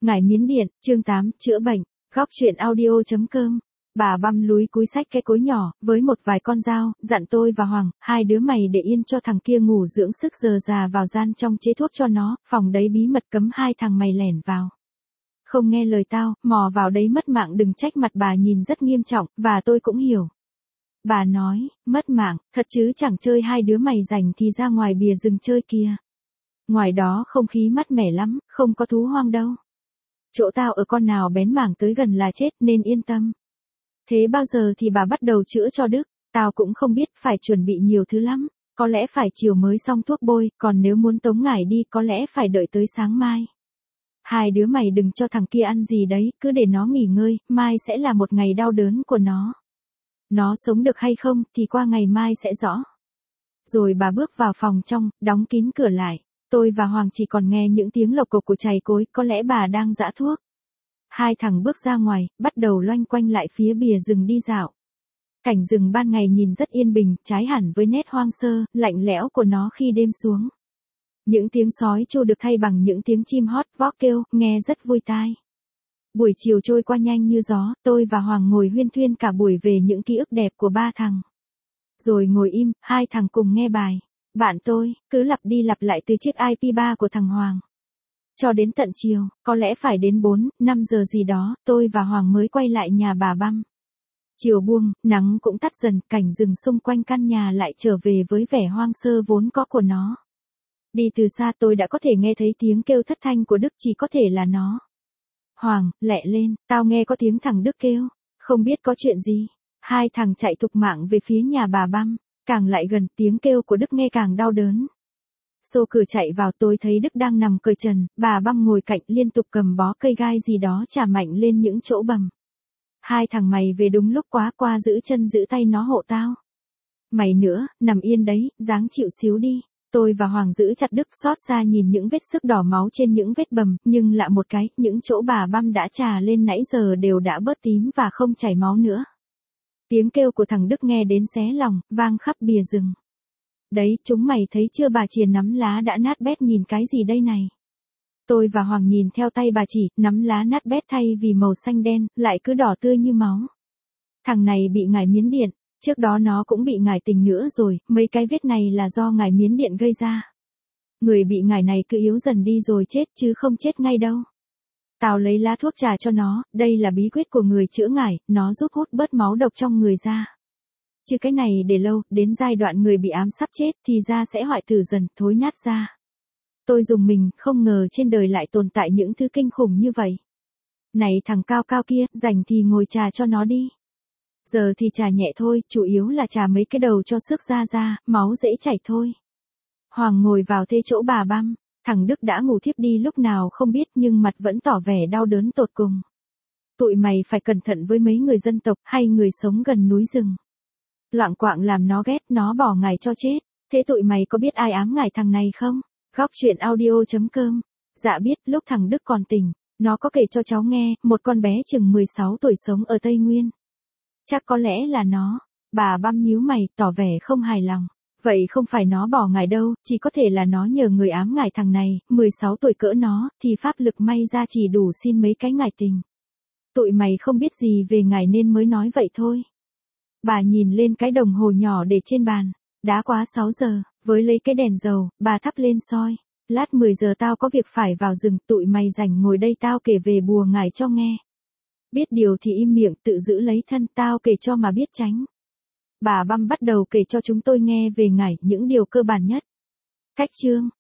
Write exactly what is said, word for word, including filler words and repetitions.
Ngải Miến Điện, chương tám, chữa bệnh, góc truyện audio.com. Bà băm lúi cúi xách cái cối nhỏ, với một vài con dao, dặn tôi và Hoàng, hai đứa mày để yên cho thằng kia ngủ dưỡng sức giờ già vào gian trong chế thuốc cho nó, phòng đấy bí mật cấm hai thằng mày lẻn vào. Không nghe lời tao, mò vào đấy mất mạng đừng trách mặt bà nhìn rất nghiêm trọng, và tôi cũng hiểu. Bà nói, mất mạng, thật chứ chẳng chơi hai đứa mày rảnh thì ra ngoài bìa rừng chơi kia. Ngoài đó không khí mát mẻ lắm, không có thú hoang đâu. Chỗ tao ở con nào bén mảng tới gần là chết nên yên tâm. Thế bao giờ thì bà bắt đầu chữa cho Đức? Tao cũng không biết, phải chuẩn bị nhiều thứ lắm. Có lẽ phải chiều mới xong thuốc bôi, còn nếu muốn tống ngải đi có lẽ phải đợi tới sáng mai. Hai đứa mày đừng cho thằng kia ăn gì đấy, cứ để nó nghỉ ngơi, mai sẽ là một ngày đau đớn của nó. Nó sống được hay không thì qua ngày mai sẽ rõ. Rồi bà bước vào phòng trong, đóng kín cửa lại. Tôi và Hoàng chỉ còn nghe những tiếng lộc cộc của chày cối, có lẽ bà đang giã thuốc. Hai thằng bước ra ngoài, bắt đầu loanh quanh lại phía bìa rừng đi dạo. Cảnh rừng ban ngày nhìn rất yên bình, trái hẳn với nét hoang sơ, lạnh lẽo của nó khi đêm xuống. Những tiếng sói tru được thay bằng những tiếng chim hót, vót kêu, nghe rất vui tai. Buổi chiều trôi qua nhanh như gió, tôi và Hoàng ngồi huyên thuyên cả buổi về những ký ức đẹp của ba thằng. Rồi ngồi im, hai thằng cùng nghe bài. Bạn tôi, cứ lặp đi lặp lại từ chiếc i pê ba của thằng Hoàng. Cho đến tận chiều, có lẽ phải đến bốn, năm giờ gì đó, tôi và Hoàng mới quay lại nhà bà băm. Chiều buông, nắng cũng tắt dần, cảnh rừng xung quanh căn nhà lại trở về với vẻ hoang sơ vốn có của nó. Đi từ xa tôi đã có thể nghe thấy tiếng kêu thất thanh của Đức, chỉ có thể là nó. Hoàng, lẹ lên, tao nghe có tiếng thằng Đức kêu, không biết có chuyện gì. Hai thằng chạy thục mạng về phía nhà bà băm. Càng lại gần, tiếng kêu của Đức nghe càng đau đớn. Xô cửa chạy vào, tôi thấy Đức đang nằm cởi trần, bà băm ngồi cạnh liên tục cầm bó cây gai gì đó chà mạnh lên những chỗ bầm. Hai thằng mày về đúng lúc quá, qua giữ chân giữ tay nó hộ tao. Mày nữa, nằm yên đấy, dáng chịu xíu đi. Tôi và Hoàng giữ chặt Đức, xót xa nhìn những vết xước đỏ máu trên những vết bầm, nhưng lạ một cái, những chỗ bà băm đã chà lên nãy giờ đều đã bớt tím và không chảy máu nữa. Tiếng kêu của thằng Đức nghe đến xé lòng, vang khắp bìa rừng. Đấy, chúng mày thấy chưa, bà chìa nắm lá đã nát bét, nhìn cái gì đây này? Tôi và Hoàng nhìn theo tay bà chỉ, nắm lá nát bét thay vì màu xanh đen, lại cứ đỏ tươi như máu. Thằng này bị ngải miến điện, trước đó nó cũng bị ngải tình nữa rồi, mấy cái vết này là do ngải miến điện gây ra. Người bị ngải này cứ yếu dần đi rồi chết chứ không chết ngay đâu. Tao lấy lá thuốc trà cho nó, đây là bí quyết của người chữa ngải, nó giúp hút bớt máu độc trong người ra. Chứ cái này để lâu, đến giai đoạn người bị ám sắp chết thì da sẽ hoại tử dần, thối nát da. Tôi dùng mình, không ngờ trên đời lại tồn tại những thứ kinh khủng như vậy. Này thằng cao cao kia, rảnh thì ngồi trà cho nó đi. Giờ thì trà nhẹ thôi, chủ yếu là trà mấy cái đầu cho xước da ra, máu dễ chảy thôi. Hoàng ngồi vào thế chỗ bà băm. Thằng Đức đã ngủ thiếp đi lúc nào không biết, nhưng mặt vẫn tỏ vẻ đau đớn tột cùng. Tụi mày phải cẩn thận với mấy người dân tộc hay người sống gần núi rừng. Loạng quạng làm nó ghét, nó bỏ ngải cho chết. Thế tụi mày có biết ai ám ngải thằng này không? Góc truyện audio.com. Dạ biết, lúc thằng Đức còn tỉnh, nó có kể cho cháu nghe, một con bé chừng mười sáu tuổi sống ở Tây Nguyên. Chắc có lẽ là nó. Bà băm nhíu mày, tỏ vẻ không hài lòng. Vậy không phải nó bỏ ngải đâu, chỉ có thể là nó nhờ người ám ngải thằng này, mười sáu tuổi cỡ nó, thì pháp lực may ra chỉ đủ xin mấy cái ngải tình. Tụi mày không biết gì về ngải nên mới nói vậy thôi. Bà nhìn lên cái đồng hồ nhỏ để trên bàn, đã quá sáu giờ, với lấy cái đèn dầu, bà thắp lên soi. Lát mười giờ tao có việc phải vào rừng, tụi mày rảnh ngồi đây tao kể về bùa ngải cho nghe. Biết điều thì im miệng, tự giữ lấy thân, tao kể cho mà biết tránh. Bà băm bắt đầu kể cho chúng tôi nghe về ngải, những điều cơ bản nhất. Cách chương,